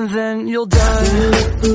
and then you'll die.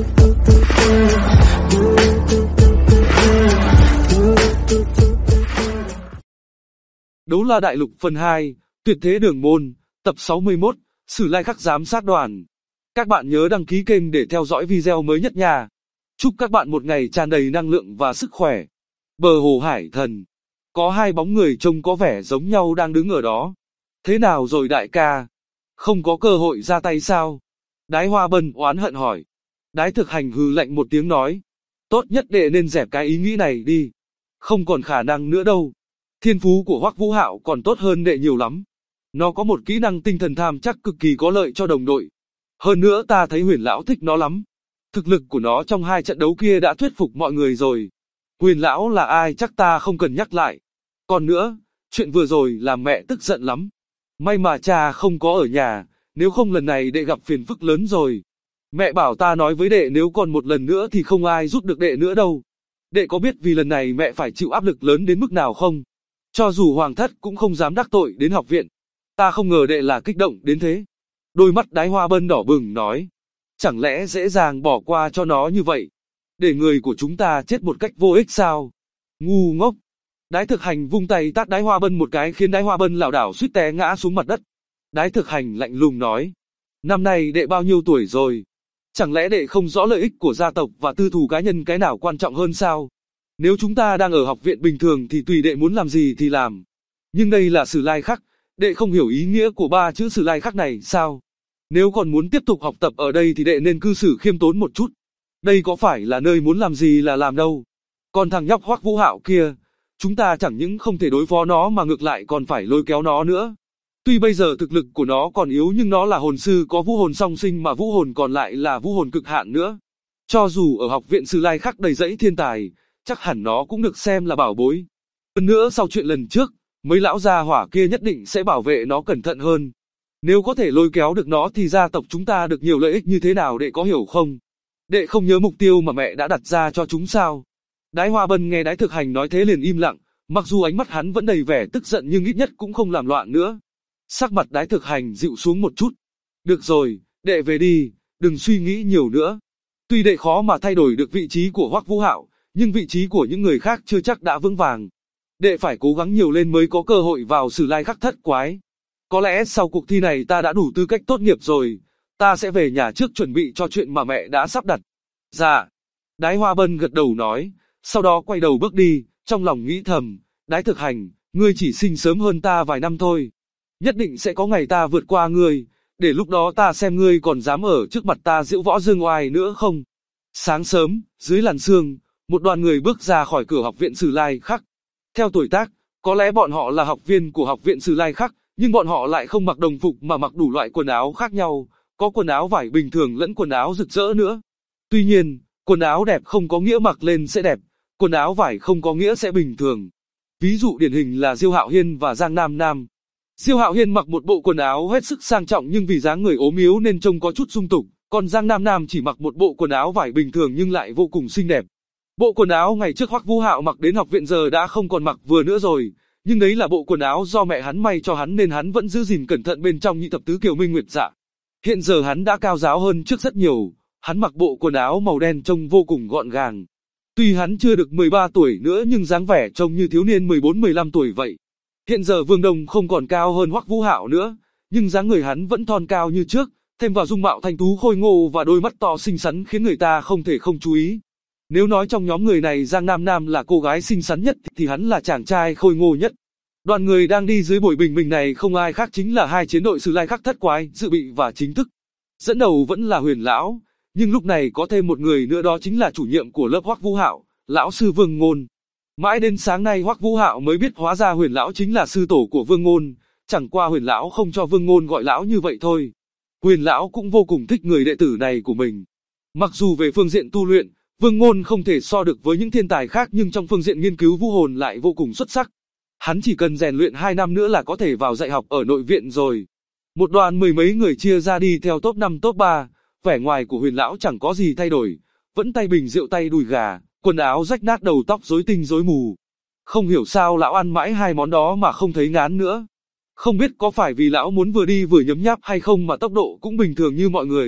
Đấu La Đại Lục phần 2, Tuyệt Thế Đường Môn, tập 61, Sử Lai Khắc giám sát đoàn. Các bạn nhớ đăng ký kênh để theo dõi video mới nhất nha. Chúc các bạn một ngày tràn đầy năng lượng và sức khỏe. Bờ hồ Hải Thần. Có hai bóng người trông có vẻ giống nhau đang đứng ở đó. Thế nào rồi đại ca? Không có cơ hội ra tay sao? Đái Hoa Bân oán hận hỏi. Đái Thực Hành hừ lạnh một tiếng nói. Tốt nhất đệ nên dẹp cái ý nghĩ này đi. Không còn khả năng nữa đâu. Thiên phú của Hoắc Vũ Hạo còn tốt hơn đệ nhiều lắm. Nó có một kỹ năng tinh thần tham chắc cực kỳ có lợi cho đồng đội. Hơn nữa ta thấy Huyền Lão thích nó lắm. Thực lực của nó trong hai trận đấu kia đã thuyết phục mọi người rồi. Huyền Lão là ai chắc ta không cần nhắc lại. Còn nữa, chuyện vừa rồi làm mẹ tức giận lắm. May mà cha không có ở nhà, nếu không lần này đệ gặp phiền phức lớn rồi. Mẹ bảo ta nói với đệ nếu còn một lần nữa thì không ai giúp được đệ nữa đâu. Đệ có biết vì lần này mẹ phải chịu áp lực lớn đến mức nào không? Cho dù Hoàng Thất cũng không dám đắc tội đến học viện. Ta không ngờ đệ là kích động đến thế. Đôi mắt Đái Hoa Bân đỏ bừng nói. Chẳng lẽ dễ dàng bỏ qua cho nó như vậy? Để người của chúng ta chết một cách vô ích sao? Ngu ngốc. Đái Thực Hành vung tay tát Đái Hoa Bân một cái khiến Đái Hoa Bân lảo đảo suýt té ngã xuống mặt đất. Đái Thực Hành lạnh lùng nói. Năm nay đệ bao nhiêu tuổi rồi? Chẳng lẽ đệ không rõ lợi ích của gia tộc và tư thù cá nhân cái nào quan trọng hơn sao? Nếu chúng ta đang ở học viện bình thường thì tùy đệ muốn làm gì thì làm. Nhưng đây là Sử Lai Khắc, đệ không hiểu ý nghĩa của ba chữ Sử Lai Khắc này sao? Nếu còn muốn tiếp tục học tập ở đây thì đệ nên cư xử khiêm tốn một chút. Đây có phải là nơi muốn làm gì là làm đâu. Còn thằng nhóc Hoắc Vũ Hạo kia, chúng ta chẳng những không thể đối phó nó mà ngược lại còn phải lôi kéo nó nữa. Tuy bây giờ thực lực của nó còn yếu nhưng nó là hồn sư có vũ hồn song sinh mà vũ hồn còn lại là vũ hồn cực hạn nữa. Cho dù ở học viện Sử Lai Khắc đầy dẫy thiên tài, chắc hẳn nó cũng được xem là bảo bối. Hơn nữa sau chuyện lần trước, mấy lão gia hỏa kia nhất định sẽ bảo vệ nó cẩn thận hơn. Nếu có thể lôi kéo được nó thì gia tộc chúng ta được nhiều lợi ích như thế nào đệ có hiểu không? Đệ không nhớ mục tiêu mà mẹ đã đặt ra cho chúng sao? Đái Hoa Bân nghe Đái Thực Hành nói thế liền im lặng, mặc dù ánh mắt hắn vẫn đầy vẻ tức giận nhưng ít nhất cũng không làm loạn nữa. Sắc mặt Đái Thực Hành dịu xuống một chút. Được rồi, đệ về đi, đừng suy nghĩ nhiều nữa. Tuy đệ khó mà thay đổi được vị trí của Hoắc Vũ Hạo, nhưng vị trí của những người khác chưa chắc đã vững vàng. Đệ phải cố gắng nhiều lên mới có cơ hội vào Sử Lai Khắc thất quái. Có lẽ sau cuộc thi này ta đã đủ tư cách tốt nghiệp rồi, ta sẽ về nhà trước chuẩn bị cho chuyện mà mẹ đã sắp đặt. Dạ. Đái Hoa Bân gật đầu nói, sau đó quay đầu bước đi, trong lòng nghĩ thầm, Đái Thực Hành, ngươi chỉ sinh sớm hơn ta vài năm thôi. Nhất định sẽ có ngày ta vượt qua ngươi, để lúc đó ta xem ngươi còn dám ở trước mặt ta diễu võ dương oai nữa không. Sáng sớm, dưới làn sương, một đoàn người bước ra khỏi cửa học viện Sử Lai Khắc. Theo tuổi tác, có lẽ bọn họ là học viên của học viện Sử Lai Khắc, nhưng bọn họ lại không mặc đồng phục mà mặc đủ loại quần áo khác nhau, có quần áo vải bình thường lẫn quần áo rực rỡ nữa. Tuy nhiên, quần áo đẹp không có nghĩa mặc lên sẽ đẹp, quần áo vải không có nghĩa sẽ bình thường. Ví dụ điển hình là Diêu Hạo Hiên và Giang Nam Nam. Diêu Hạo Hiên mặc một bộ quần áo hết sức sang trọng nhưng vì dáng người ốm yếu nên trông có chút dung tục, còn Giang Nam Nam chỉ mặc một bộ quần áo vải bình thường nhưng lại vô cùng xinh đẹp. Bộ quần áo ngày trước Hoắc Vũ Hạo mặc đến học viện giờ đã không còn mặc vừa nữa rồi, nhưng đấy là bộ quần áo do mẹ hắn may cho hắn nên hắn vẫn giữ gìn cẩn thận bên trong như thập tứ Kiều Minh Nguyệt Dạ. Hiện giờ hắn đã cao ráo hơn trước rất nhiều, hắn mặc bộ quần áo màu đen trông vô cùng gọn gàng. Tuy hắn chưa được 13 tuổi nữa nhưng dáng vẻ trông như thiếu niên 14-15 tuổi vậy. Hiện giờ Vương Đông không còn cao hơn Hoắc Vũ Hạo nữa, nhưng dáng người hắn vẫn thon cao như trước, thêm vào dung mạo thanh tú khôi ngô và đôi mắt to xinh xắn khiến người ta không thể không chú ý. Nếu nói trong nhóm người này Giang Nam Nam là cô gái xinh xắn nhất thì hắn là chàng trai khôi ngô nhất. Đoàn người đang đi dưới buổi bình minh này không ai khác chính là hai chiến đội Sử Lai Khắc thất quái, dự bị và chính thức. Dẫn đầu vẫn là Huyền Lão, nhưng lúc này có thêm một người nữa đó chính là chủ nhiệm của lớp Hoắc Vũ Hạo, lão sư Vương Ngôn. Mãi đến sáng nay Hoắc Vũ Hạo mới biết hóa ra Huyền Lão chính là sư tổ của Vương Ngôn, chẳng qua Huyền Lão không cho Vương Ngôn gọi lão như vậy thôi. Huyền Lão cũng vô cùng thích người đệ tử này của mình. Mặc dù về phương diện tu luyện, Vương Ngôn không thể so được với những thiên tài khác nhưng trong phương diện nghiên cứu vũ hồn lại vô cùng xuất sắc. Hắn chỉ cần rèn luyện 2 năm nữa là có thể vào dạy học ở nội viện rồi. Một đoàn mười mấy người chia ra đi theo top 5 top 3, vẻ ngoài của Huyền Lão chẳng có gì thay đổi, vẫn tay bình rượu tay đùi gà, quần áo rách nát đầu tóc rối tinh rối mù. Không hiểu sao lão ăn mãi hai món đó mà không thấy ngán nữa. Không biết có phải vì lão muốn vừa đi vừa nhấm nháp hay không mà tốc độ cũng bình thường như mọi người,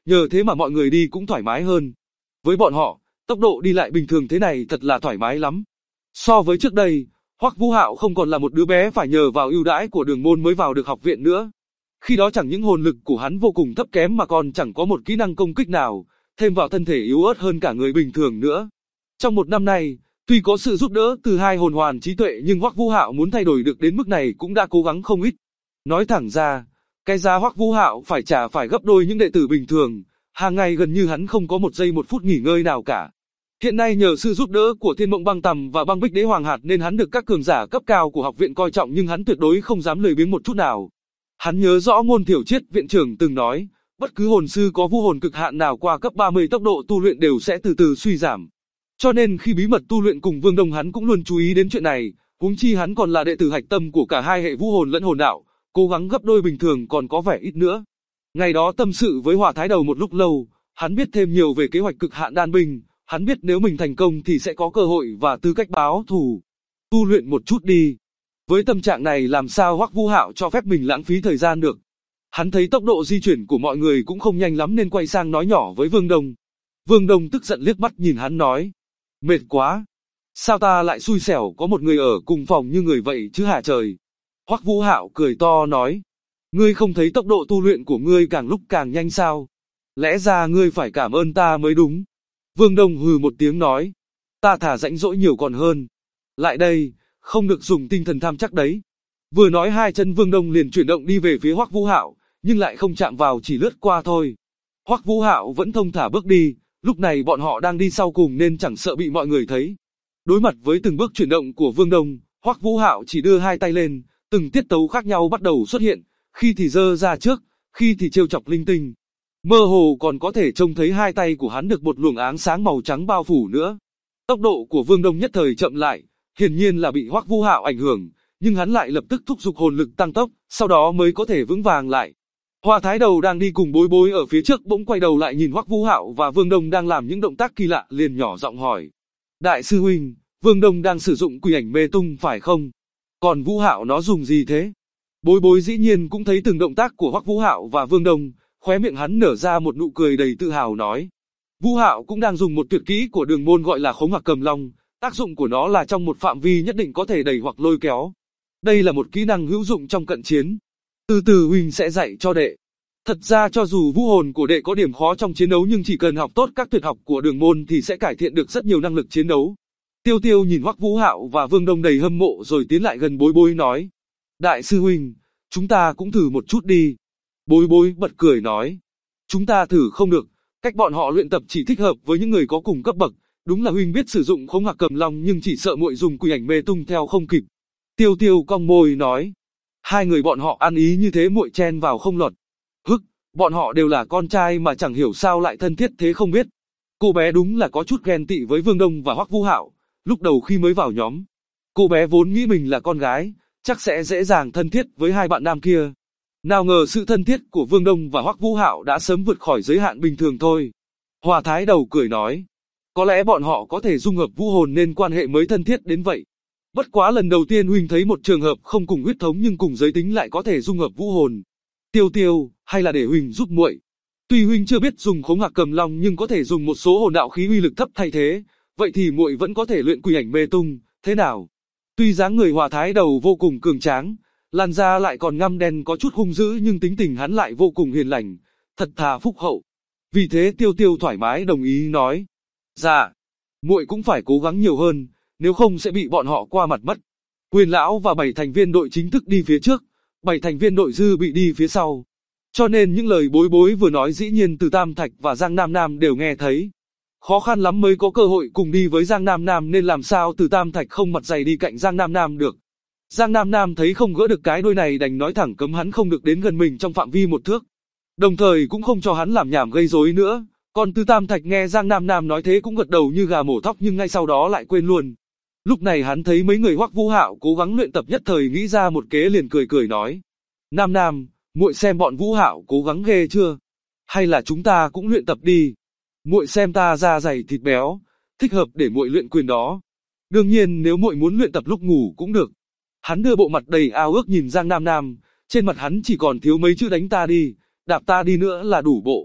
nhờ thế mà mọi người đi cũng thoải mái hơn. Với bọn họ, tốc độ đi lại bình thường thế này thật là thoải mái lắm. So với trước đây, Hoắc Vũ Hạo không còn là một đứa bé phải nhờ vào ưu đãi của Đường Môn mới vào được học viện nữa. Khi đó chẳng những hồn lực của hắn vô cùng thấp kém mà còn chẳng có một kỹ năng công kích nào, thêm vào thân thể yếu ớt hơn cả người bình thường nữa. Trong một năm nay, tuy có sự giúp đỡ từ hai hồn hoàn trí tuệ nhưng Hoắc Vũ Hạo muốn thay đổi được đến mức này cũng đã cố gắng không ít. Nói thẳng ra, cái giá Hoắc Vũ Hạo phải trả phải gấp đôi những đệ tử bình thường, hàng ngày gần như hắn không có một giây một phút nghỉ ngơi nào cả. Hiện nay nhờ sự giúp đỡ của Thiên Mộng Băng Tầm và Băng Bích Đế Hoàng Hạt nên hắn được các cường giả cấp cao của học viện coi trọng nhưng hắn tuyệt đối không dám lười biếng một chút nào. Hắn nhớ rõ Ngôn Thiểu Triết viện trưởng từng nói, bất cứ hồn sư có vũ hồn cực hạn nào qua cấp 30 tốc độ tu luyện đều sẽ từ từ suy giảm. Cho nên khi bí mật tu luyện cùng Vương Đông hắn cũng luôn chú ý đến chuyện này, huống chi hắn còn là đệ tử hạch tâm của cả hai hệ vũ hồn lẫn hồn đạo, cố gắng gấp đôi bình thường còn có vẻ ít nữa. Ngày đó tâm sự với Hỏa Thái Đầu một lúc lâu, hắn biết thêm nhiều về kế hoạch cực hạn đan binh, hắn biết nếu mình thành công thì sẽ có cơ hội và tư cách báo thù. Tu luyện một chút đi. Với tâm trạng này làm sao Hoắc Vũ Hạo cho phép mình lãng phí thời gian được. Hắn thấy tốc độ di chuyển của mọi người cũng không nhanh lắm nên quay sang nói nhỏ với Vương Đông. Vương Đông tức giận liếc mắt nhìn hắn nói, mệt quá. Sao ta lại xui xẻo có một người ở cùng phòng như người vậy chứ hả trời. Hoắc Vũ Hạo cười to nói, ngươi không thấy tốc độ tu luyện của ngươi càng lúc càng nhanh sao? Lẽ ra ngươi phải cảm ơn ta mới đúng. Vương Đông hừ một tiếng nói, ta thà rãnh rỗi nhiều còn hơn. Lại đây, không được dùng tinh thần tham chắc đấy. Vừa nói hai chân Vương Đông liền chuyển động đi về phía Hoắc Vũ Hạo, nhưng lại không chạm vào chỉ lướt qua thôi. Hoắc Vũ Hạo vẫn thông thả bước đi, lúc này bọn họ đang đi sau cùng nên chẳng sợ bị mọi người thấy. Đối mặt với từng bước chuyển động của Vương Đông, Hoắc Vũ Hạo chỉ đưa hai tay lên, từng tiết tấu khác nhau bắt đầu xuất hiện, khi thì giơ ra trước, khi thì trêu chọc linh tinh. Mơ hồ còn có thể trông thấy hai tay của hắn được một luồng áng sáng màu trắng bao phủ nữa. Tốc độ của Vương Đông nhất thời chậm lại, hiển nhiên là bị Hoắc Vũ Hạo ảnh hưởng, nhưng hắn lại lập tức thúc giục hồn lực tăng tốc, sau đó mới có thể vững vàng lại. Hỏa Thái Đầu đang đi cùng Bối Bối ở phía trước bỗng quay đầu lại nhìn Hoắc Vũ Hạo và Vương Đông đang làm những động tác kỳ lạ liền nhỏ giọng hỏi. Đại sư huynh, Vương Đông đang sử dụng quỷ ảnh mê tung phải không? Còn Vũ Hạo nó dùng gì thế? Bối Bối dĩ nhiên cũng thấy từng động tác của Hoắc Vũ Hạo và Vương Đông, khóe miệng hắn nở ra một nụ cười đầy tự hào nói. Vũ Hạo cũng đang dùng một tuyệt kỹ của Đường Môn gọi là Khống Hoặc Cầm Long, tác dụng của nó là trong một phạm vi nhất định có thể đẩy hoặc lôi kéo. Đây là một kỹ năng hữu dụng trong cận chiến. Từ từ huynh sẽ dạy cho đệ. Thật ra cho dù vũ hồn của đệ có điểm khó trong chiến đấu nhưng chỉ cần học tốt các tuyệt học của Đường Môn thì sẽ cải thiện được rất nhiều năng lực chiến đấu. Tiêu Tiêu nhìn Hoắc Vũ Hạo và Vương Đông đầy hâm mộ rồi tiến lại gần Bối Bối nói. Đại sư huynh, chúng ta cũng thử một chút đi. Bối Bối bật cười nói. Chúng ta thử không được, cách bọn họ luyện tập chỉ thích hợp với những người có cùng cấp bậc. Đúng là huynh biết sử dụng Khống Hoặc Cầm Long nhưng chỉ sợ muội dùng quỷ ảnh mê tung theo không kịp. Tiêu Tiêu cong môi nói. Hai người bọn họ ăn ý như thế muội chen vào không lọt. Hức, bọn họ đều là con trai mà chẳng hiểu sao lại thân thiết thế không biết. Cô bé đúng là có chút ghen tị với Vương Đông và Hoắc Vũ Hạo. Lúc đầu khi mới vào nhóm, cô bé vốn nghĩ mình là con gái, chắc sẽ dễ dàng thân thiết với hai bạn nam kia. Nào ngờ sự thân thiết của Vương Đông và Hoắc Vũ Hạo đã sớm vượt khỏi giới hạn bình thường thôi. Hỏa Thái Đầu cười nói, có lẽ bọn họ có thể dung hợp vũ hồn nên quan hệ mới thân thiết đến vậy. Bất quá lần đầu tiên huynh thấy một trường hợp không cùng huyết thống nhưng cùng giới tính lại có thể dung hợp vũ hồn. Tiêu Tiêu, hay là để huynh giúp muội. Tuy huynh chưa biết dùng Khống Hoặc Cầm Long nhưng có thể dùng một số hồn đạo khí uy lực thấp thay thế, vậy thì muội vẫn có thể luyện quỷ ảnh mê tung, thế nào? Tuy dáng người Hỏa Thái Đầu vô cùng cường tráng, làn da lại còn ngăm đen có chút hung dữ nhưng tính tình hắn lại vô cùng hiền lành, thật thà phúc hậu. Vì thế Tiêu Tiêu thoải mái đồng ý nói, dạ, muội cũng phải cố gắng nhiều hơn, nếu không sẽ bị bọn họ qua mặt mất. Huyền lão và 7 thành viên đội chính thức đi phía trước, 7 thành viên đội dư bị đi phía sau. Cho nên những lời Bối Bối vừa nói dĩ nhiên Từ Tam Thạch và Giang Nam Nam đều nghe thấy. Khó khăn lắm mới có cơ hội cùng đi với Giang Nam Nam nên làm sao Từ Tam Thạch không mặt dày đi cạnh Giang Nam Nam được. Giang Nam Nam thấy không gỡ được cái đôi này đành nói thẳng cấm hắn không được đến gần mình trong phạm vi 1 thước. Đồng thời cũng không cho hắn làm nhảm gây rối nữa. Còn Từ Tam Thạch nghe Giang Nam Nam nói thế cũng gật đầu như gà mổ thóc nhưng ngay sau đó lại quên luôn. Lúc này hắn thấy mấy người Hoắc Vũ Hạo cố gắng luyện tập nhất thời nghĩ ra một kế liền cười cười nói. Nam Nam, muội xem bọn Vũ Hạo cố gắng ghê chưa? Hay là chúng ta cũng luyện tập đi? Muội xem ta da dày thịt béo, thích hợp để muội luyện quyền đó. Đương nhiên nếu muội muốn luyện tập lúc ngủ cũng được. Hắn đưa bộ mặt đầy ao ước nhìn Giang Nam Nam, trên mặt hắn chỉ còn thiếu mấy chữ đánh ta đi, đạp ta đi nữa là đủ bộ.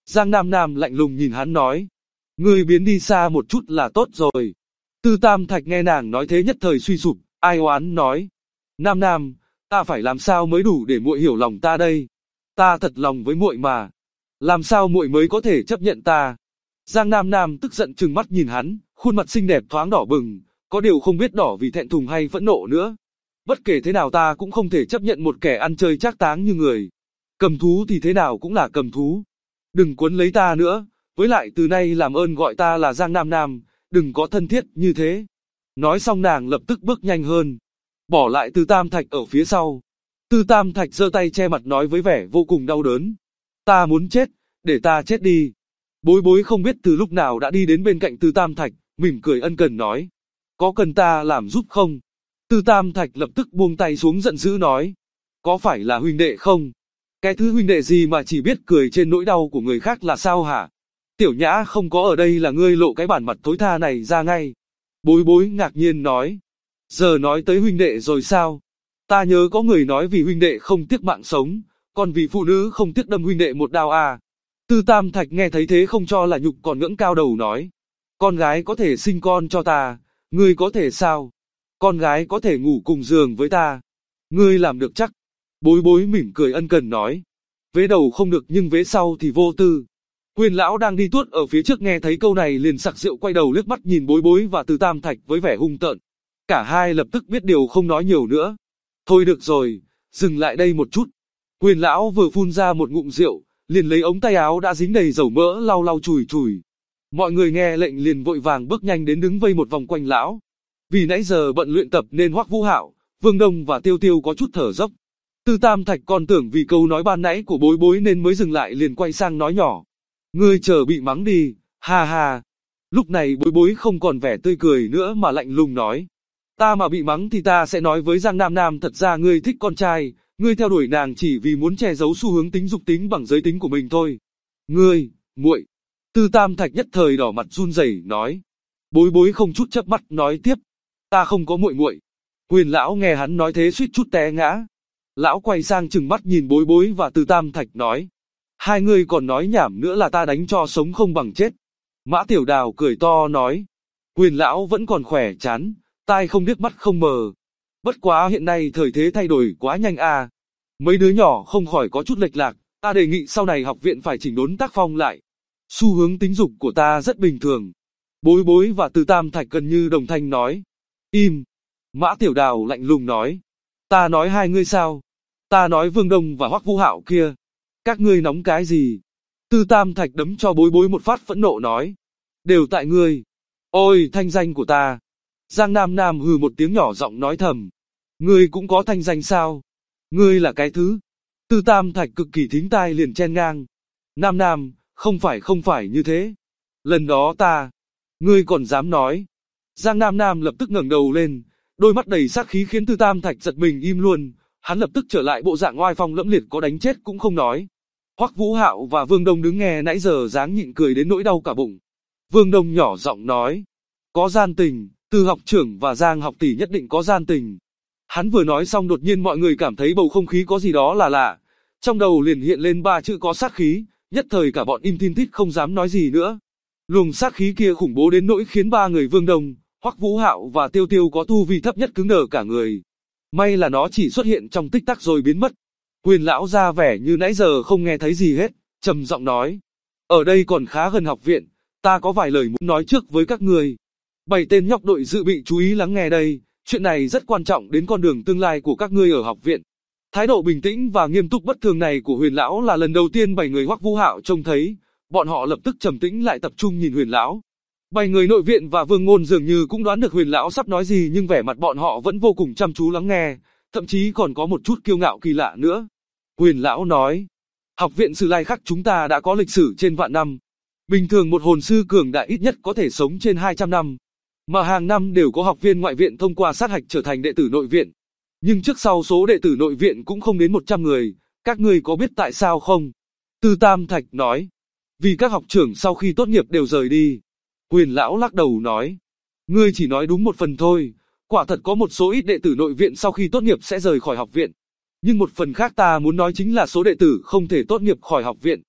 Giang Nam Nam lạnh lùng nhìn hắn nói. Ngươi biến đi xa một chút là tốt rồi. Tư Tam Thạch nghe nàng nói thế nhất thời suy sụp, ai oán nói. Nam Nam, ta phải làm sao mới đủ để muội hiểu lòng ta đây? Ta thật lòng với muội mà. Làm sao muội mới có thể chấp nhận ta? Giang Nam Nam tức giận trừng mắt nhìn hắn, khuôn mặt xinh đẹp thoáng đỏ bừng, có điều không biết đỏ vì thẹn thùng hay phẫn nộ nữa. Bất kể thế nào ta cũng không thể chấp nhận một kẻ ăn chơi trác táng như người. Cầm thú thì thế nào cũng là cầm thú. Đừng quấn lấy ta nữa, với lại từ nay làm ơn gọi ta là Giang Nam Nam, đừng có thân thiết như thế. Nói xong nàng lập tức bước nhanh hơn, bỏ lại Tư Tam Thạch ở phía sau. Tư Tam Thạch giơ tay che mặt nói với vẻ vô cùng đau đớn. Ta muốn chết, để ta chết đi. Bối Bối không biết từ lúc nào đã đi đến bên cạnh Tư Tam Thạch, mỉm cười ân cần nói. Có cần ta làm giúp không? Tư Tam Thạch lập tức buông tay xuống giận dữ nói. Có phải là huynh đệ không? Cái thứ huynh đệ gì mà chỉ biết cười trên nỗi đau của người khác là sao hả? Tiểu Nhã không có ở đây là ngươi lộ cái bản mặt thối tha này ra ngay. Bối Bối ngạc nhiên nói. Giờ nói tới huynh đệ rồi sao? Ta nhớ có người nói vì huynh đệ không tiếc mạng sống, còn vì phụ nữ không tiếc đâm huynh đệ một đao à. Tư Tam Thạch nghe thấy thế không cho là nhục còn ngẩng cao đầu nói. Con gái có thể sinh con cho ta, ngươi có thể sao? Con gái có thể ngủ cùng giường với ta. Ngươi làm được chắc. Bối Bối mỉm cười ân cần nói. Vế đầu không được nhưng vế sau thì vô tư. Quyền lão đang đi tuốt ở phía trước nghe thấy câu này liền sặc rượu quay đầu liếc mắt nhìn Bối Bối và Tư Tam Thạch với vẻ hung tợn. Cả hai lập tức biết điều không nói nhiều nữa. Thôi được rồi, dừng lại đây một chút. Quyền lão vừa phun ra một ngụm rượu, liền lấy ống tay áo đã dính đầy dầu mỡ lau lau chùi chùi. Mọi người nghe lệnh liền vội vàng bước nhanh đến đứng vây một vòng quanh lão. Vì nãy giờ bận luyện tập nên Hoắc Vũ Hạo, Vương Đông và Tiêu Tiêu có chút thở dốc. Tư Tam Thạch còn tưởng vì câu nói ban nãy của Bối Bối nên mới dừng lại liền quay sang nói nhỏ. Ngươi chờ bị mắng đi, ha ha. Lúc này Bối Bối không còn vẻ tươi cười nữa mà lạnh lùng nói. Ta mà bị mắng thì ta sẽ nói với Giang Nam Nam thật ra ngươi thích con trai, ngươi theo đuổi nàng chỉ vì muốn che giấu xu hướng tính dục tính bằng giới tính của mình thôi. Ngươi, muội. Tư Tam Thạch nhất thời đỏ mặt run rẩy nói. Bối Bối không chút chớp mắt nói tiếp. Ta không có muội muội. Quyền lão nghe hắn nói thế suýt chút té ngã. Lão quay sang trừng mắt nhìn Bối Bối và Tư Tam Thạch nói. Hai người còn nói nhảm nữa là ta đánh cho sống không bằng chết. Mã Tiểu Đào cười to nói. Quyền lão vẫn còn khỏe chán, tai không điếc mắt không mờ. Bất quá hiện nay thời thế thay đổi quá nhanh à. Mấy đứa nhỏ không khỏi có chút lệch lạc, ta đề nghị sau này học viện phải chỉnh đốn tác phong lại. Xu hướng tính dục của ta rất bình thường. Bối Bối và Tư Tam Thạch gần như đồng thanh nói. Im. Mã Tiểu Đào lạnh lùng nói. Ta nói hai ngươi sao? Ta nói Vương Đông và Hoắc Vũ Hạo kia. Các ngươi nóng cái gì? Tư Tam Thạch đấm cho Bối Bối một phát phẫn nộ nói. Đều tại ngươi. Ôi thanh danh của ta. Giang Nam Nam hừ một tiếng nhỏ giọng nói thầm. Ngươi cũng có thanh danh sao? Ngươi là cái thứ. Tư Tam Thạch cực kỳ thính tai liền chen ngang. Nam Nam, không phải như thế. Lần đó ta. Ngươi còn dám nói. Giang Nam Nam lập tức ngẩng đầu lên. Đôi mắt đầy sát khí khiến Tư Tam Thạch giật mình im luôn. Hắn lập tức trở lại bộ dạng oai phong lẫm liệt có đánh chết cũng không nói. Hoắc Vũ Hạo và Vương Đông đứng nghe nãy giờ dáng nhịn cười đến nỗi đau cả bụng. Vương Đông nhỏ giọng nói. Có gian tình, Tư học trưởng và Giang học tỷ nhất định có gian tình. Hắn vừa nói xong đột nhiên mọi người cảm thấy bầu không khí có gì đó là lạ. Trong đầu liền hiện lên ba chữ có sát khí, nhất thời cả bọn im tin tít không dám nói gì nữa. Luồng sát khí kia khủng bố đến nỗi khiến ba người Vương Đông, Hoắc Vũ Hạo và Tiêu Tiêu có tu vi thấp nhất cứng đờ cả người. May là nó chỉ xuất hiện trong tích tắc rồi biến mất. Quyền lão ra vẻ như nãy giờ không nghe thấy gì hết, trầm giọng nói. Ở đây còn khá gần học viện, ta có vài lời muốn nói trước với các người. 7 tên nhóc đội dự bị chú ý lắng nghe đây, chuyện này rất quan trọng đến con đường tương lai của các ngươi ở học viện. Thái độ bình tĩnh và nghiêm túc bất thường này của Huyền lão là lần đầu tiên 7 người Hoắc Vũ Hạo trông thấy, bọn họ lập tức trầm tĩnh lại tập trung nhìn Huyền lão. 7 người nội viện và Vương Ngôn dường như cũng đoán được Huyền lão sắp nói gì nhưng vẻ mặt bọn họ vẫn vô cùng chăm chú lắng nghe, thậm chí còn có một chút kiêu ngạo kỳ lạ nữa. Huyền lão nói, học viện Sử Lai Khắc chúng ta đã có lịch sử trên vạn năm. Bình thường một hồn sư cường đại ít nhất có thể sống trên 200 năm. Mà hàng năm đều có học viên ngoại viện thông qua sát hạch trở thành đệ tử nội viện. Nhưng trước sau số đệ tử nội viện cũng không đến 100 người, các ngươi có biết tại sao không? Tư Tam Thạch nói, vì các học trưởng sau khi tốt nghiệp đều rời đi. Huyền lão lắc đầu nói, ngươi chỉ nói đúng một phần thôi, quả thật có một số ít đệ tử nội viện sau khi tốt nghiệp sẽ rời khỏi học viện. Nhưng một phần khác ta muốn nói chính là số đệ tử không thể tốt nghiệp khỏi học viện.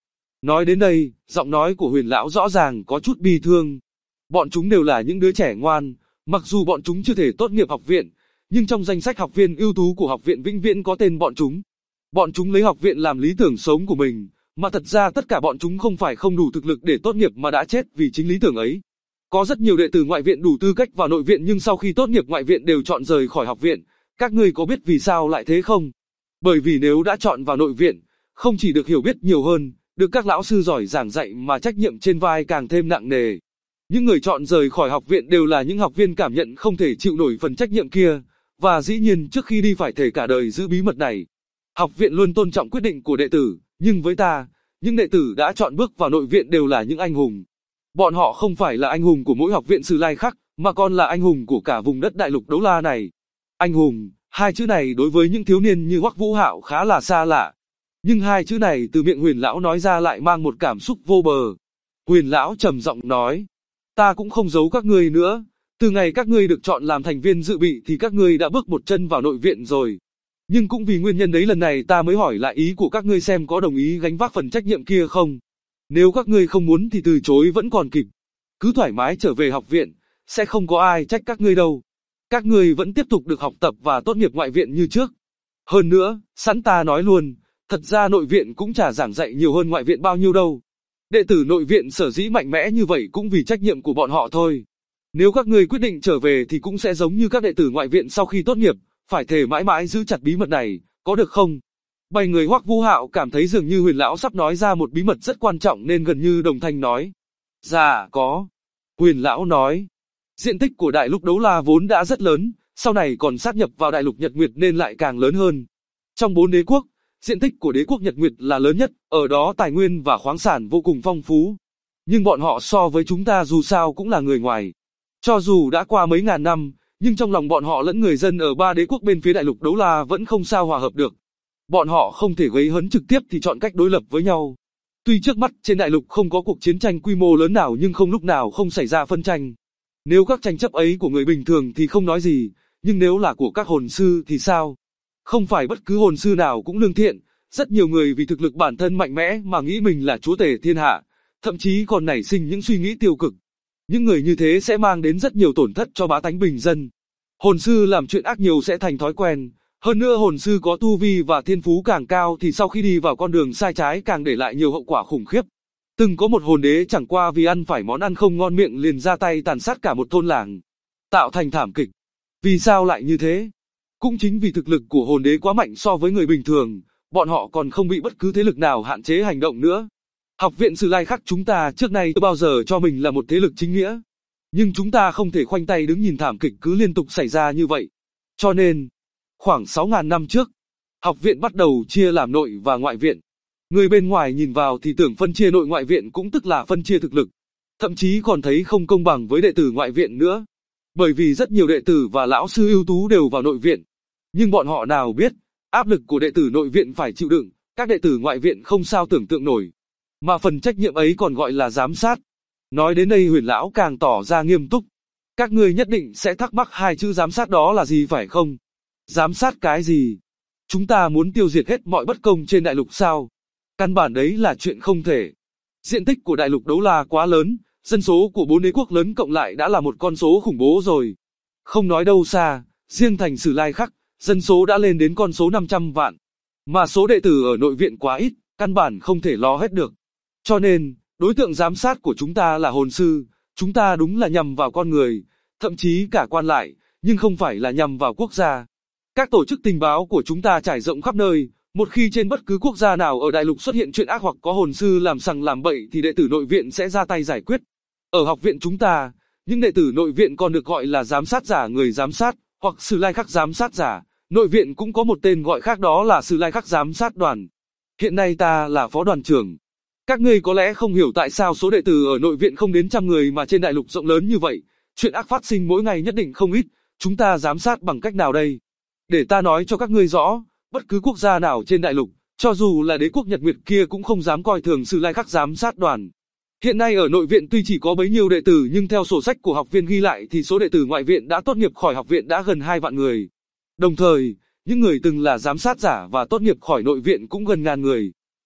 Nói đến đây, giọng nói của Huyền lão rõ ràng có chút bi thương. Bọn chúng đều là những đứa trẻ ngoan, mặc dù bọn chúng chưa thể tốt nghiệp học viện, nhưng trong danh sách học viên ưu tú của học viện vĩnh viễn có tên bọn chúng. Bọn chúng lấy học viện làm lý tưởng sống của mình, mà thật ra tất cả bọn chúng không phải không đủ thực lực để tốt nghiệp mà đã chết vì chính lý tưởng ấy. Có rất nhiều đệ tử ngoại viện đủ tư cách vào nội viện nhưng sau khi tốt nghiệp ngoại viện đều chọn rời khỏi học viện. Các ngươi có biết vì sao lại thế không? Bởi vì nếu đã chọn vào nội viện, không chỉ được hiểu biết nhiều hơn, được các lão sư giỏi giảng dạy mà trách nhiệm trên vai càng thêm nặng nề. Những người chọn rời khỏi học viện đều là những học viên cảm nhận không thể chịu nổi phần trách nhiệm kia, và dĩ nhiên trước khi đi phải thề cả đời giữ bí mật này. Học viện luôn tôn trọng quyết định của đệ tử, nhưng với ta, những đệ tử đã chọn bước vào nội viện đều là những anh hùng. Bọn họ không phải là anh hùng của mỗi học viện Sử Lai Khắc, mà còn là anh hùng của cả vùng đất đại lục Đấu La này. Anh hùng, hai chữ này đối với những thiếu niên như Hoắc Vũ Hạo khá là xa lạ. Nhưng hai chữ này từ miệng Huyền lão nói ra lại mang một cảm xúc vô bờ. Huyền lão trầm giọng nói, ta cũng không giấu các ngươi nữa, từ ngày các ngươi được chọn làm thành viên dự bị thì các ngươi đã bước một chân vào nội viện rồi. Nhưng cũng vì nguyên nhân đấy lần này ta mới hỏi lại ý của các ngươi xem có đồng ý gánh vác phần trách nhiệm kia không. Nếu các ngươi không muốn thì từ chối vẫn còn kịp. Cứ thoải mái trở về học viện, sẽ không có ai trách các ngươi đâu. Các ngươi vẫn tiếp tục được học tập và tốt nghiệp ngoại viện như trước. Hơn nữa, sẵn ta nói luôn, thật ra nội viện cũng chả giảng dạy nhiều hơn ngoại viện bao nhiêu đâu. Đệ tử nội viện sở dĩ mạnh mẽ như vậy cũng vì trách nhiệm của bọn họ thôi. Nếu các ngươi quyết định trở về thì cũng sẽ giống như các đệ tử ngoại viện sau khi tốt nghiệp, phải thề mãi mãi giữ chặt bí mật này, có được không? Bảy người Hoắc Vũ Hạo cảm thấy dường như Huyền lão sắp nói ra một bí mật rất quan trọng nên gần như đồng thanh nói. Dạ, có. Huyền lão nói. Diện tích của đại lục Đấu La vốn đã rất lớn, sau này còn sát nhập vào đại lục Nhật Nguyệt nên lại càng lớn hơn. Trong 4 đế quốc, diện tích của đế quốc Nhật Nguyệt là lớn nhất, ở đó tài nguyên và khoáng sản vô cùng phong phú. Nhưng bọn họ so với chúng ta dù sao cũng là người ngoài. Cho dù đã qua mấy ngàn năm, nhưng trong lòng bọn họ lẫn người dân ở 3 đế quốc bên phía đại lục Đấu La vẫn không sao hòa hợp được. Bọn họ không thể gây hấn trực tiếp thì chọn cách đối lập với nhau. Tuy trước mắt trên đại lục không có cuộc chiến tranh quy mô lớn nào nhưng không lúc nào không xảy ra phân tranh. Nếu các tranh chấp ấy của người bình thường thì không nói gì, nhưng nếu là của các hồn sư thì sao? Không phải bất cứ hồn sư nào cũng lương thiện, rất nhiều người vì thực lực bản thân mạnh mẽ mà nghĩ mình là chúa tể thiên hạ, thậm chí còn nảy sinh những suy nghĩ tiêu cực. Những người như thế sẽ mang đến rất nhiều tổn thất cho bá tánh bình dân. Hồn sư làm chuyện ác nhiều sẽ thành thói quen, hơn nữa hồn sư có tu vi và thiên phú càng cao thì sau khi đi vào con đường sai trái càng để lại nhiều hậu quả khủng khiếp. Từng có một hồn đế chẳng qua vì ăn phải món ăn không ngon miệng liền ra tay tàn sát cả một thôn làng, tạo thành thảm kịch. Vì sao lại như thế? Cũng chính vì thực lực của hồn đế quá mạnh so với người bình thường, bọn họ còn không bị bất cứ thế lực nào hạn chế hành động nữa. Học viện Sử Lai Khắc chúng ta trước nay chưa bao giờ cho mình là một thế lực chính nghĩa. Nhưng chúng ta không thể khoanh tay đứng nhìn thảm kịch cứ liên tục xảy ra như vậy. Cho nên, khoảng 6.000 năm trước, học viện bắt đầu chia làm nội và ngoại viện. Người bên ngoài nhìn vào thì tưởng phân chia nội ngoại viện cũng tức là phân chia thực lực. Thậm chí còn thấy không công bằng với đệ tử ngoại viện nữa. Bởi vì rất nhiều đệ tử và lão sư ưu tú đều vào nội viện. Nhưng bọn họ nào biết, áp lực của đệ tử nội viện phải chịu đựng, các đệ tử ngoại viện không sao tưởng tượng nổi. Mà phần trách nhiệm ấy còn gọi là giám sát. Nói đến đây Huyền lão càng tỏ ra nghiêm túc. Các ngươi nhất định sẽ thắc mắc hai chữ giám sát đó là gì phải không? Giám sát cái gì? Chúng ta muốn tiêu diệt hết mọi bất công trên đại lục sao? Căn bản đấy là chuyện không thể. Diện tích của đại lục Đấu La quá lớn, dân số của 4 đế quốc lớn cộng lại đã là một con số khủng bố rồi. Không nói đâu xa, riêng thành Sử Lai Khắc, dân số đã lên đến con số 500 vạn. Mà số đệ tử ở nội viện quá ít, căn bản không thể lo hết được. Cho nên, đối tượng giám sát của chúng ta là hồn sư, chúng ta đúng là nhằm vào con người, thậm chí cả quan lại, nhưng không phải là nhằm vào quốc gia. Các tổ chức tình báo của chúng ta trải rộng khắp nơi, một khi trên bất cứ quốc gia nào ở đại lục xuất hiện chuyện ác hoặc có hồn sư làm sằng làm bậy thì đệ tử nội viện sẽ ra tay giải quyết. Ở học viện chúng ta, những đệ tử nội viện còn được gọi là giám sát giả người giám sát, hoặc Sử Lai Khắc giám sát giả. Nội viện cũng có một tên gọi khác đó là Sử Lai Khắc giám sát đoàn. Hiện nay ta là phó đoàn trưởng. Các ngươi có lẽ không hiểu tại sao số đệ tử ở nội viện không đến 100 người mà trên đại lục rộng lớn như vậy. Chuyện ác phát sinh mỗi ngày nhất định không ít, chúng ta giám sát bằng cách nào đây? Để ta nói cho các ngươi rõ, bất cứ quốc gia nào trên đại lục, cho dù là đế quốc Nhật Nguyệt kia cũng không dám coi thường Sử Lai Khắc giám sát đoàn. Hiện nay ở nội viện tuy chỉ có bấy nhiêu đệ tử nhưng theo sổ sách của học viên ghi lại thì số đệ tử ngoại viện đã tốt nghiệp khỏi học viện đã gần 2 vạn người. Đồng thời, những người từng là giám sát giả và tốt nghiệp khỏi nội viện cũng gần ngàn người.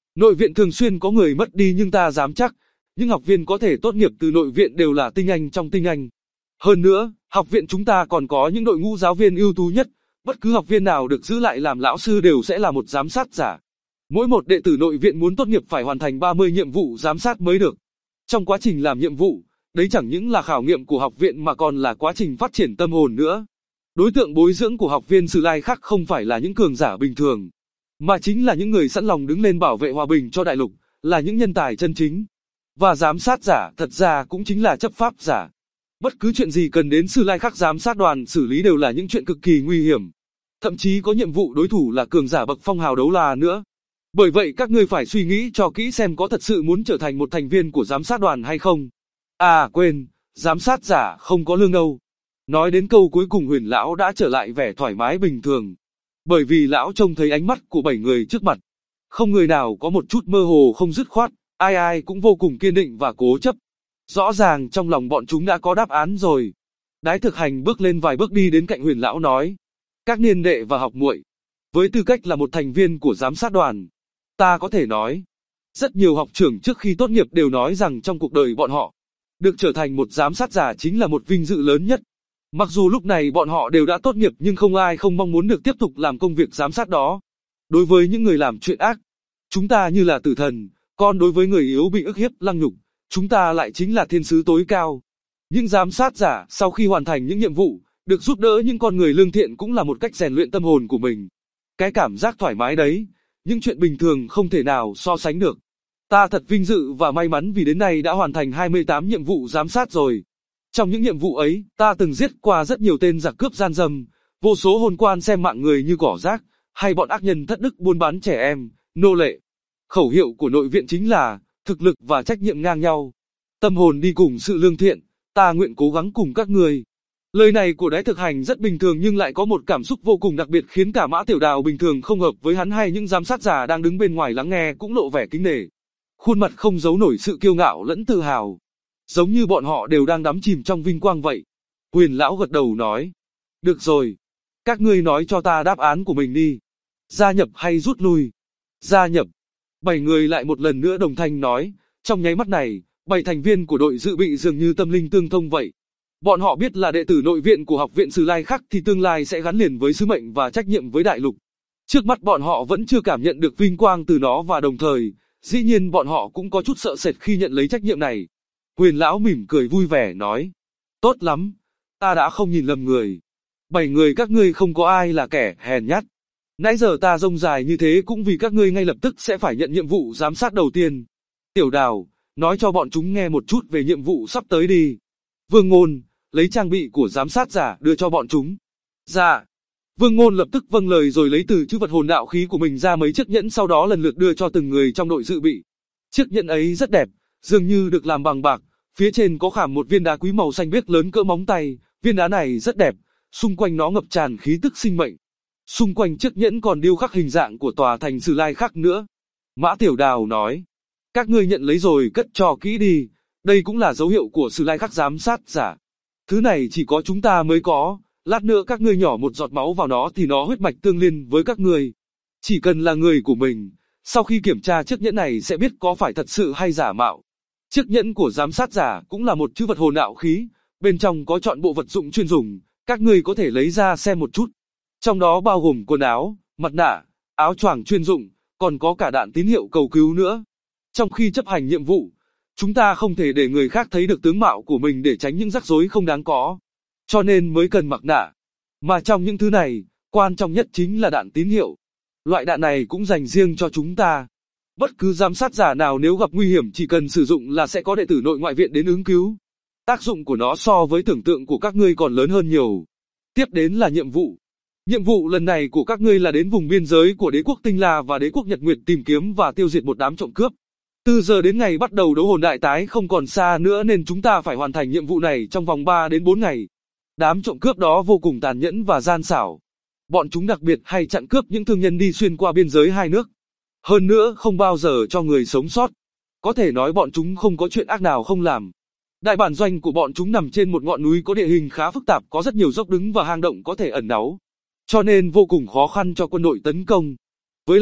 Nội viện thường xuyên có người mất đi nhưng ta dám chắc, những học viên có thể tốt nghiệp từ nội viện đều là tinh anh trong tinh anh. Hơn nữa, học viện chúng ta còn có những đội ngũ giáo viên ưu tú nhất, bất cứ học viên nào được giữ lại làm lão sư đều sẽ là một giám sát giả. Mỗi một đệ tử nội viện muốn tốt nghiệp phải hoàn thành 30 nhiệm vụ giám sát mới được. Trong quá trình làm nhiệm vụ, đấy chẳng những là khảo nghiệm của học viện mà còn là quá trình phát triển tâm hồn nữa. Đối tượng bồi dưỡng của học viên Sử Lai Khắc không phải là những cường giả bình thường, mà chính là những người sẵn lòng đứng lên bảo vệ hòa bình cho đại lục, là những nhân tài chân chính. Và giám sát giả thật ra cũng chính là chấp pháp giả. Bất cứ chuyện gì cần đến Sử Lai Khắc giám sát đoàn xử lý đều là những chuyện cực kỳ nguy hiểm. Thậm chí có nhiệm vụ đối thủ là cường giả bậc phong hào đấu la nữa. Bởi vậy các ngươi phải suy nghĩ cho kỹ xem có thật sự muốn trở thành một thành viên của giám sát đoàn hay không. À quên, giám sát giả không có lương đâu. Nói đến câu cuối cùng Huyền lão đã trở lại vẻ thoải mái bình thường. Bởi vì lão trông thấy ánh mắt của 7 người trước mặt. Không người nào có một chút mơ hồ không dứt khoát, ai ai cũng vô cùng kiên định và cố chấp. Rõ ràng trong lòng bọn chúng đã có đáp án rồi. Đái Thực Hành bước lên vài bước đi đến cạnh Huyền lão nói. Các niên đệ và học muội, với tư cách là một thành viên của giám sát đoàn, ta có thể nói, rất nhiều học trưởng trước khi tốt nghiệp đều nói rằng trong cuộc đời bọn họ, được trở thành một giám sát giả chính là một vinh dự lớn nhất. Mặc dù lúc này bọn họ đều đã tốt nghiệp nhưng không ai không mong muốn được tiếp tục làm công việc giám sát đó. Đối với những người làm chuyện ác, chúng ta như là tử thần, còn đối với người yếu bị ức hiếp lăng nhục, chúng ta lại chính là thiên sứ tối cao. Những giám sát giả sau khi hoàn thành những nhiệm vụ, được giúp đỡ những con người lương thiện cũng là một cách rèn luyện tâm hồn của mình. Cái cảm giác thoải mái đấy, những chuyện bình thường không thể nào so sánh được. Ta thật vinh dự và may mắn vì đến nay đã hoàn thành 28 nhiệm vụ giám sát rồi. Trong những nhiệm vụ ấy, ta từng giết qua rất nhiều tên giặc cướp gian dâm, vô số hồn quan xem mạng người như cỏ rác, hay bọn ác nhân thất đức buôn bán trẻ em, nô lệ. Khẩu hiệu của nội viện chính là, thực lực và trách nhiệm ngang nhau. Tâm hồn đi cùng sự lương thiện, ta nguyện cố gắng cùng các người. Lời này của Đái Thực Hành rất bình thường nhưng lại có một cảm xúc vô cùng đặc biệt khiến cả Mã Tiểu Đào bình thường không hợp với hắn hay những giám sát giả đang đứng bên ngoài lắng nghe cũng lộ vẻ kính nể. Khuôn mặt không giấu nổi sự kiêu ngạo lẫn tự hào. Giống như bọn họ đều đang đắm chìm trong vinh quang vậy. Huyền lão gật đầu nói. Được rồi. Các ngươi nói cho ta đáp án của mình đi. Gia nhập hay rút lui? Gia nhập. 7 người lại một lần nữa đồng thanh nói. Trong nháy mắt này, 7 thành viên của đội dự bị dường như tâm linh tương thông vậy. Bọn họ biết là đệ tử nội viện của học viện Sử Lai Khắc thì tương lai sẽ gắn liền với sứ mệnh và trách nhiệm với đại lục. Trước mắt bọn họ vẫn chưa cảm nhận được vinh quang từ nó và đồng thời, dĩ nhiên bọn họ cũng có chút sợ sệt khi nhận lấy trách nhiệm này. Huyền lão mỉm cười vui vẻ nói. Tốt lắm, ta đã không nhìn lầm người. 7 người các ngươi không có ai là kẻ hèn nhát. Nãy giờ ta rông dài như thế cũng vì các ngươi ngay lập tức sẽ phải nhận nhiệm vụ giám sát đầu tiên. Tiểu Đào, nói cho bọn chúng nghe một chút về nhiệm vụ sắp tới đi. Vương Ngôn, lấy trang bị của giám sát giả đưa cho bọn chúng. Dạ. Vương Ngôn lập tức vâng lời rồi lấy từ chữ vật hồn đạo khí của mình ra mấy chiếc nhẫn sau đó lần lượt đưa cho từng người trong đội dự bị. Chiếc nhẫn ấy rất đẹp, dường như được làm bằng bạc, phía trên có khảm một viên đá quý màu xanh biếc lớn cỡ móng tay, viên đá này rất đẹp, xung quanh nó ngập tràn khí tức sinh mệnh. Xung quanh chiếc nhẫn còn điêu khắc hình dạng của tòa thành Sử Lai Khắc nữa. Mã Tiểu Đào nói, các ngươi nhận lấy rồi cất cho kỹ đi, đây cũng là dấu hiệu của Sử Lai Khắc giám sát giả. Thứ này chỉ có chúng ta mới có, lát nữa các ngươi nhỏ một giọt máu vào nó thì nó huyết mạch tương liên với các ngươi. Chỉ cần là người của mình, sau khi kiểm tra chiếc nhẫn này sẽ biết có phải thật sự hay giả mạo. Chiếc nhẫn của giám sát giả cũng là một chữ vật hồn đạo khí, bên trong có chọn bộ vật dụng chuyên dùng, các ngươi có thể lấy ra xem một chút. Trong đó bao gồm quần áo, mặt nạ, áo choàng chuyên dụng, còn có cả đạn tín hiệu cầu cứu nữa. Trong khi chấp hành nhiệm vụ, chúng ta không thể để người khác thấy được tướng mạo của mình để tránh những rắc rối không đáng có. Cho nên mới cần mặc nạ. Mà trong những thứ này, quan trọng nhất chính là đạn tín hiệu. Loại đạn này cũng dành riêng cho chúng ta. Bất cứ giám sát giả nào nếu gặp nguy hiểm chỉ cần sử dụng là sẽ có đệ tử nội ngoại viện đến ứng cứu. Tác dụng của nó so với tưởng tượng của các ngươi còn lớn hơn nhiều. Tiếp đến là nhiệm vụ. Nhiệm vụ lần này của các ngươi là đến vùng biên giới của đế quốc Tinh La và đế quốc Nhật Nguyệt tìm kiếm và tiêu diệt một đám trộm cướp. Từ giờ đến ngày bắt đầu đấu hồn đại tái không còn xa nữa nên chúng ta phải hoàn thành nhiệm vụ này trong vòng 3 đến 4 ngày. Đám trộm cướp đó vô cùng tàn nhẫn và gian xảo. Bọn chúng đặc biệt hay chặn cướp những thương nhân đi xuyên qua biên giới hai nước. Hơn nữa không bao giờ cho người sống sót. Có thể nói bọn chúng không có chuyện ác nào không làm. Đại bản doanh của bọn chúng nằm trên một ngọn núi có địa hình khá phức tạp, có rất nhiều dốc đứng và hang động có thể ẩn náu. Cho nên vô cùng khó khăn cho quân đội tấn công. Với lại,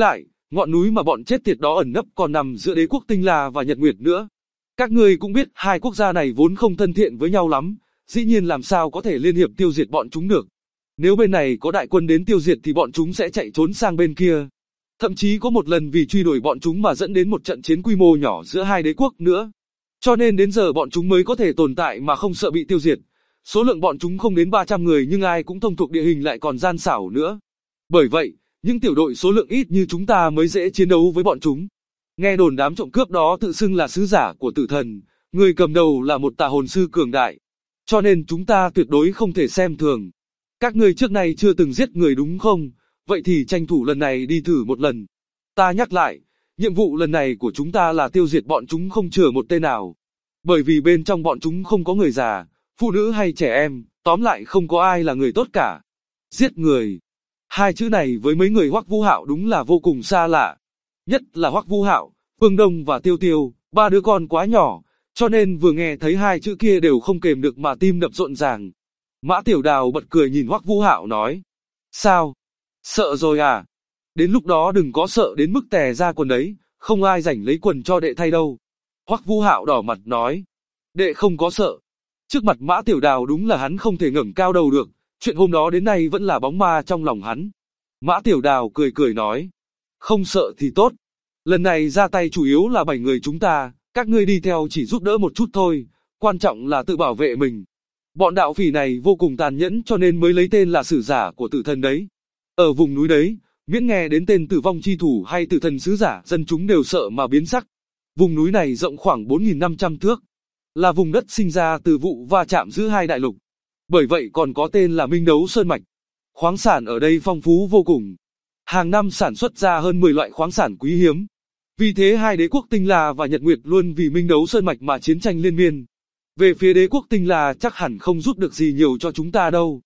Ngọn núi mà bọn chết tiệt đó ẩn nấp còn nằm giữa đế quốc Tinh La và Nhật Nguyệt nữa. Các ngươi cũng biết hai quốc gia này vốn không thân thiện với nhau lắm, dĩ nhiên làm sao có thể liên hiệp tiêu diệt bọn chúng được. Nếu bên này có đại quân đến tiêu diệt thì bọn chúng sẽ chạy trốn sang bên kia. Thậm chí có một lần vì truy đuổi bọn chúng mà dẫn đến một trận chiến quy mô nhỏ giữa hai đế quốc nữa. Cho nên đến giờ bọn chúng mới có thể tồn tại mà không sợ bị tiêu diệt. Số lượng bọn chúng không đến 300 người nhưng ai cũng thông thuộc địa hình lại còn gian xảo nữa. Bởi vậy, những tiểu đội số lượng ít như chúng ta mới dễ chiến đấu với bọn chúng. Nghe đồn đám trộm cướp đó tự xưng là sứ giả của tử thần, người cầm đầu là một tà hồn sư cường đại. Cho nên chúng ta tuyệt đối không thể xem thường. Các ngươi trước nay chưa từng giết người đúng không? Vậy thì tranh thủ lần này đi thử một lần. Ta nhắc lại, nhiệm vụ lần này của chúng ta là tiêu diệt bọn chúng không chừa một tên nào. Bởi vì bên trong bọn chúng không có người già, phụ nữ hay trẻ em, tóm lại không có ai là người tốt cả. Giết người. Hai chữ này với mấy người Hoắc Vũ Hạo đúng là vô cùng xa lạ. Nhất là Hoắc Vũ Hạo, Phương Đông và Tiêu Tiêu, ba đứa con quá nhỏ, cho nên vừa nghe thấy hai chữ kia đều không kềm được mà tim đập rộn ràng. Mã Tiểu Đào bật cười nhìn Hoắc Vũ Hạo nói. Sao? Sợ rồi à? Đến lúc đó đừng có sợ đến mức tè ra quần đấy, không ai rảnh lấy quần cho đệ thay đâu. Hoắc Vũ Hạo đỏ mặt nói. Đệ không có sợ. Trước mặt Mã Tiểu Đào đúng là hắn không thể ngẩng cao đầu được, chuyện hôm đó đến nay vẫn là bóng ma trong lòng hắn. Mã Tiểu Đào cười cười nói. Không sợ thì tốt. Lần này ra tay chủ yếu là 7 người chúng ta, các ngươi đi theo chỉ giúp đỡ một chút thôi, quan trọng là tự bảo vệ mình. Bọn đạo phỉ này vô cùng tàn nhẫn cho nên mới lấy tên là sử giả của tử thần đấy. Ở vùng núi đấy, miễn nghe đến tên tử vong chi thủ hay tử thần sứ giả, dân chúng đều sợ mà biến sắc. Vùng núi này rộng khoảng 4.500 thước, là vùng đất sinh ra từ vụ va chạm giữa hai đại lục. Bởi vậy còn có tên là Minh Đấu Sơn Mạch. Khoáng sản ở đây phong phú vô cùng. Hàng năm sản xuất ra hơn 10 loại khoáng sản quý hiếm. Vì thế hai đế quốc Tinh La và Nhật Nguyệt luôn vì Minh Đấu Sơn Mạch mà chiến tranh liên miên. Về phía đế quốc Tinh La chắc hẳn không giúp được gì nhiều cho chúng ta đâu.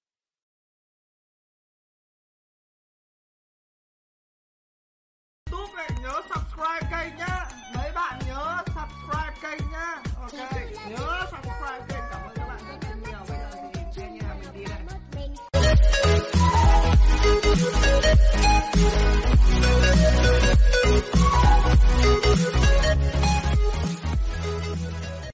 Túp lại nhớ